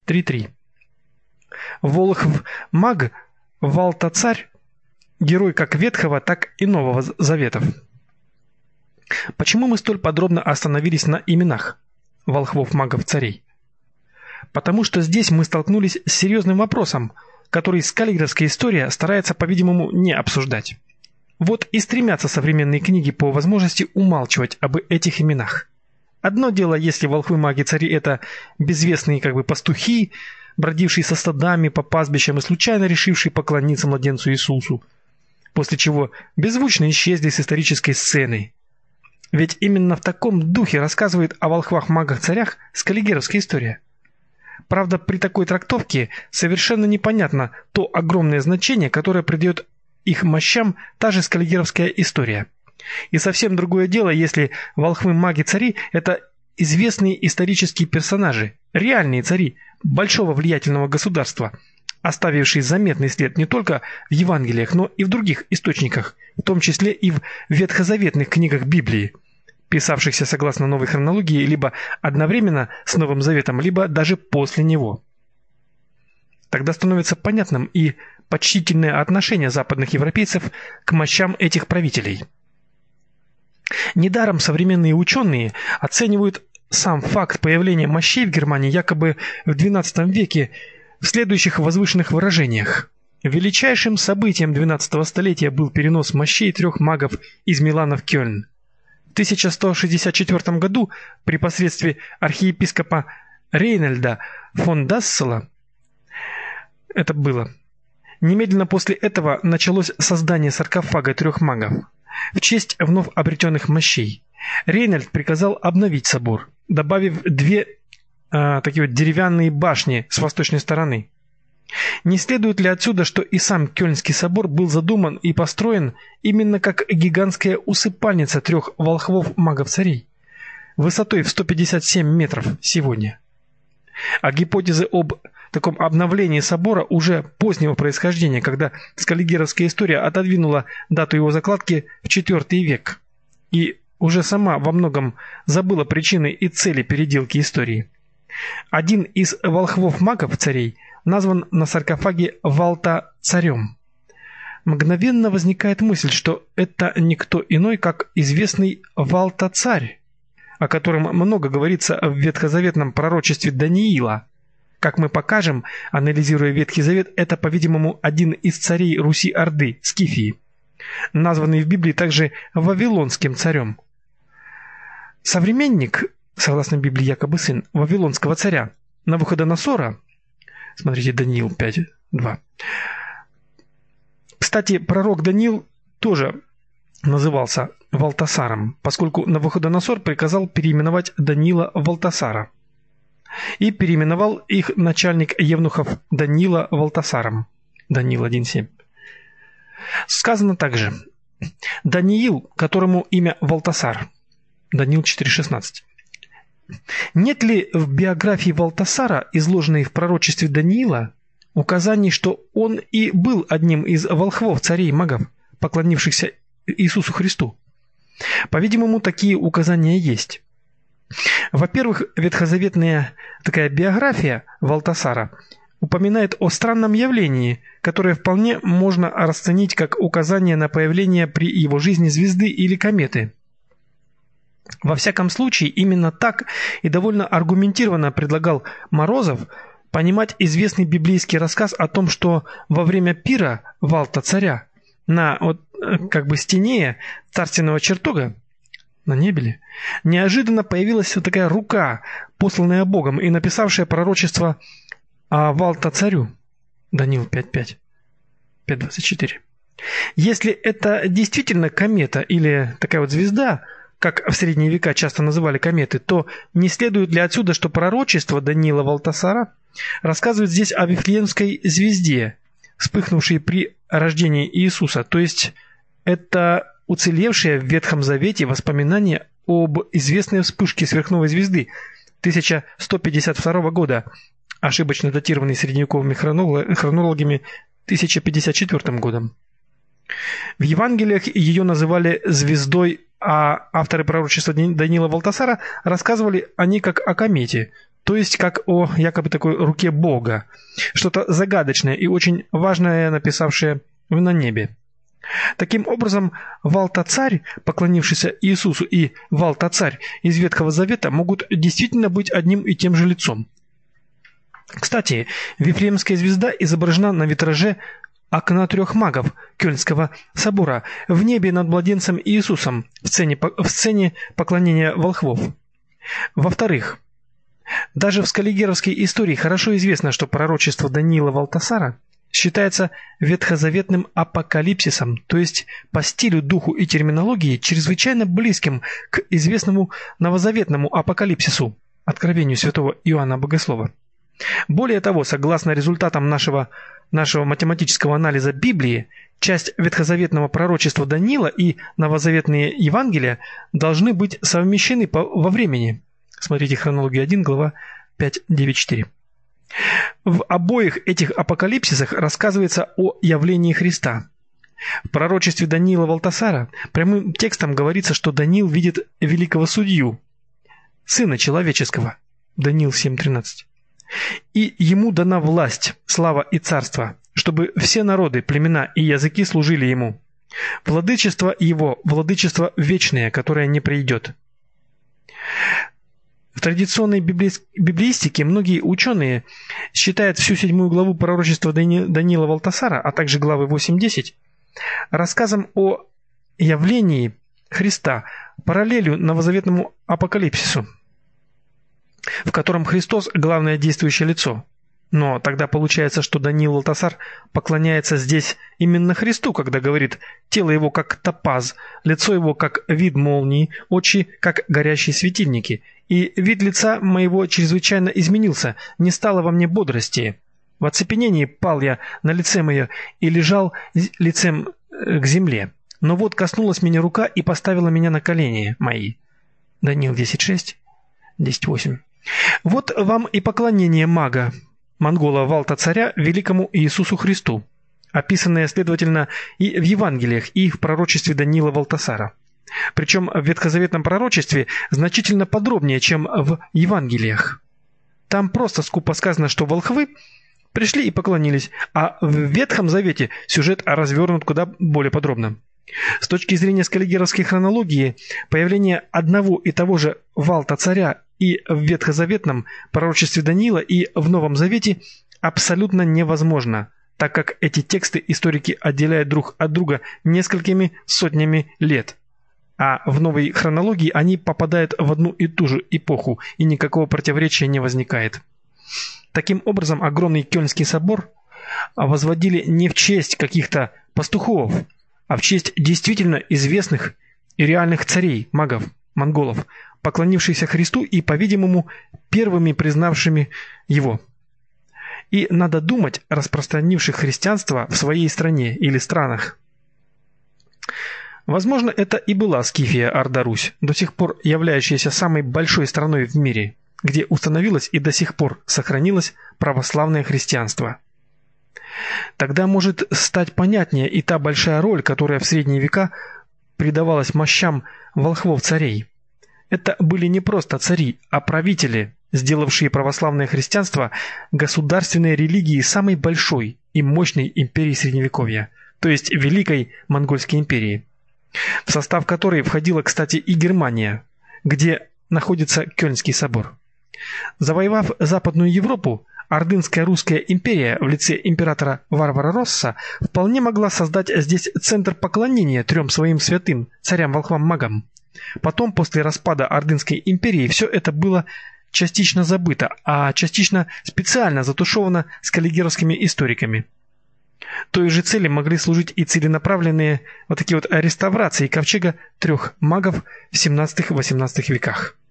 3.3. Волхв-маг Валтацарь – герой как Ветхого, так и Нового Заветов. Почему мы столь подробно остановились на именах волхвов-магов-царей? Потому что здесь мы столкнулись с серьезным вопросом, который скаллигеровская история старается, по-видимому, не обсуждать. Вот и стремятся современные книги по возможности умалчивать об этих именах. Одно дело, если волхвы-маги-цари – это безвестные пастухи, бродившие со стадами по пастбищам и случайно решившие поклониться младенцу Иисусу, после чего беззвучно исчезли с исторической сцены. Ведь именно в таком духе рассказывает о волхвах-магах-царях скаллигеровская история. Правда, при такой трактовке совершенно непонятно то огромное значение, которое придает их мощам та же скаллигеровская история. И совсем другое дело, если волхвы-маги-цари – это известные исторические персонажи, реальные цари большого влиятельного государства, оставившие заметный след не только в Евангелиях, но и в других источниках, в том числе и в ветхозаветных книгах Библии, писавшихся согласно новой хронологии либо одновременно с Новым Заветом, либо даже после него. Тогда становится понятным и почтительное отношение западных европейцев к мощам этих правителей. Недаром современные ученые оценивают сам факт появления мощей в Германии якобы в XII веке в следующих возвышенных выражениях. Величайшим событием XII столетия был перенос мощей 3 магов из Милана в Кёльн. В 1164 году при посредстве архиепископа Рейнольда фон Дассела это было. Немедленно после этого началось создание саркофага 3 магов в честь вновь обретенных мощей. Рейнольд приказал обновить собор, добавив 2 такие вот деревянные башни с восточной стороны. Не следует ли отсюда, что и сам Кёльнский собор был задуман и построен именно как гигантская усыпальница 3 волхвов-магов-царей, высотой в 157 метров сегодня? А гипотезы об таком обновлении собора уже позднего происхождения, когда скаллигеровская история отодвинула дату его закладки в IV век и уже сама во многом забыла причины и цели переделки истории. Один из волхвов-магов-царей назван на саркофаге Валта-царем. Мгновенно возникает мысль, что это никто иной, как известный Валта-царь, о котором много говорится в ветхозаветном пророчестве Даниила. Как мы покажем, анализируя Ветхий Завет, это, по-видимому, один из царей Руси-Орды, Скифии, названный в Библии также Вавилонским царем. Современник, согласно Библии, якобы сын Вавилонского царя Навуходоносора, смотрите, Даниил 5:2. Кстати, пророк Даниил тоже назывался Валтасаром, поскольку Навуходоносор приказал переименовать Даниила в Валтасара. И переименовал их начальник евнухов Даниила Валтасаром. Даниил 1:7. Сказано также: Даниил, которому имя Валтасар. Даниил 4:16. Нет ли в биографии Валтасара, изложенной в пророчестве Даниила, указаний, что он и был одним из волхвов царей-магов, поклонившихся Иисусу Христу? По-видимому, такие указания есть. Во-первых, ветхозаветная такая биография Валтасара упоминает о странном явлении, которое вполне можно расценить как указание на появление при его жизни звезды или кометы. Во всяком случае, именно так и довольно аргументированно предлагал Морозов понимать известный библейский рассказ о том, что во время пира Валта-царя на стене царственного чертога на небе неожиданно появилась вот такая рука, посланная Богом и написавшая пророчество о Валта-царю. Даниил 5:5, 5:24. Если это действительно комета или такая вот звезда, как в средние века часто называли кометы, то не следует ли отсюда, что пророчество Даниила Валтасара рассказывает здесь о Вифлеемской звезде, вспыхнувшей при рождении Иисуса, то есть это уцелевшее в Ветхом Завете воспоминание об известной вспышке сверхновой звезды 1152 года, ошибочно датированной средневековыми хронологами 1054 годом. В Евангелиях ее называли звездой, а авторы пророчества Даниила Валтасара рассказывали о ней как о комете, то есть как о якобы такой руке Бога, что-то загадочное и очень важное, написавшее на небе. Таким образом, Валтацарь, поклонившийся Иисусу, и Валтацарь из Ветхого Завета могут действительно быть одним и тем же лицом. Кстати, Вифлеемская звезда изображена на витраже окна трех магов Кёльнского собора в небе над младенцем Иисусом в сцене поклонения волхвов. Во-вторых, даже в скаллигеровской истории хорошо известно, что пророчество Даниила Валтасара считается ветхозаветным апокалипсисом, то есть по стилю, духу и терминологии чрезвычайно близким к известному новозаветному апокалипсису, откровению святого Иоанна Богослова. Более того, согласно результатам нашего математического анализа Библии, часть ветхозаветного пророчества Даниила и новозаветные Евангелия должны быть совмещены во времени. Смотрите Хронология 1, глава 5.9.4. В обоих этих апокалипсисах рассказывается о явлении Христа. В пророчестве Даниила Валтасара прямым текстом говорится, что Даниил видит великого судью, Сына Человеческого. Даниил 7.13. И ему дана власть, слава и царство, чтобы все народы, племена и языки служили ему. Владычество его, владычество вечное, которое не придет. В традиционной библеистике многие ученые считают всю 7 главу пророчества Даниила Валтасара, а также главы 8-10, рассказом о явлении Христа, параллелью новозаветному апокалипсису, в котором Христос – главное действующее лицо. Но тогда получается, что Даниил Валтасар поклоняется здесь именно Христу, когда говорит: «Тело его как топаз, лицо его как вид молнии, очи как горящие светильники, и вид лица моего чрезвычайно изменился, не стало во мне бодрости. В оцепенении пал я на лице мое и лежал лицем к земле. Но вот коснулась меня рука и поставила меня на колени мои». Даниил 10.6, 10.8. Вот вам и поклонение мага, монгола Валтацаря, великому Иисусу Христу, описанное, следовательно, и в Евангелиях, и в пророчестве Даниила Валтасара. Причем в ветхозаветном пророчестве значительно подробнее, чем в Евангелиях. Там просто скупо сказано, что волхвы пришли и поклонились, а в Ветхом Завете сюжет развернут куда более подробно. С точки зрения скаллигеровской хронологии, появление одного и того же Валтацаря и в ветхозаветном пророчестве Даниила, и в Новом Завете абсолютно невозможно, так как эти тексты историки отделяют друг от друга несколькими сотнями лет. А в новой хронологии они попадают в одну и ту же эпоху, и никакого противоречия не возникает. Таким образом, огромный Кёльнский собор возводили не в честь каких-то пастухов, а в честь действительно известных и реальных царей, магов, монголов, поклонившихся Христу и, по-видимому, первыми признавшими его. И, надо думать, распространивших христианство в своей стране или странах. Возможно, это и была Скифия Орда-Русь, до сих пор являющаяся самой большой страной в мире, где установилось и до сих пор сохранилось православное христианство. Тогда может стать понятнее и та большая роль, которая в средние века придавалась мощам волхвов-царей. Это были не просто цари, а правители, сделавшие православное христианство государственной религией самой большой и мощной империи Средневековья, то есть Великой Монгольской империи, в состав которой входила, кстати, и Германия, где находится Кёльнский собор. Завоевав Западную Европу, Ордынская русская империя в лице императора Варвара Росса вполне могла создать здесь центр поклонения трем своим святым царям-волхвам-магам. Потом, после распада Ордынской империи, все это было частично забыто, а частично специально затушевано скаллигеровскими историками. Той же цели могли служить и целенаправленные вот такие вот реставрации ковчега трех магов в 17-18 веках.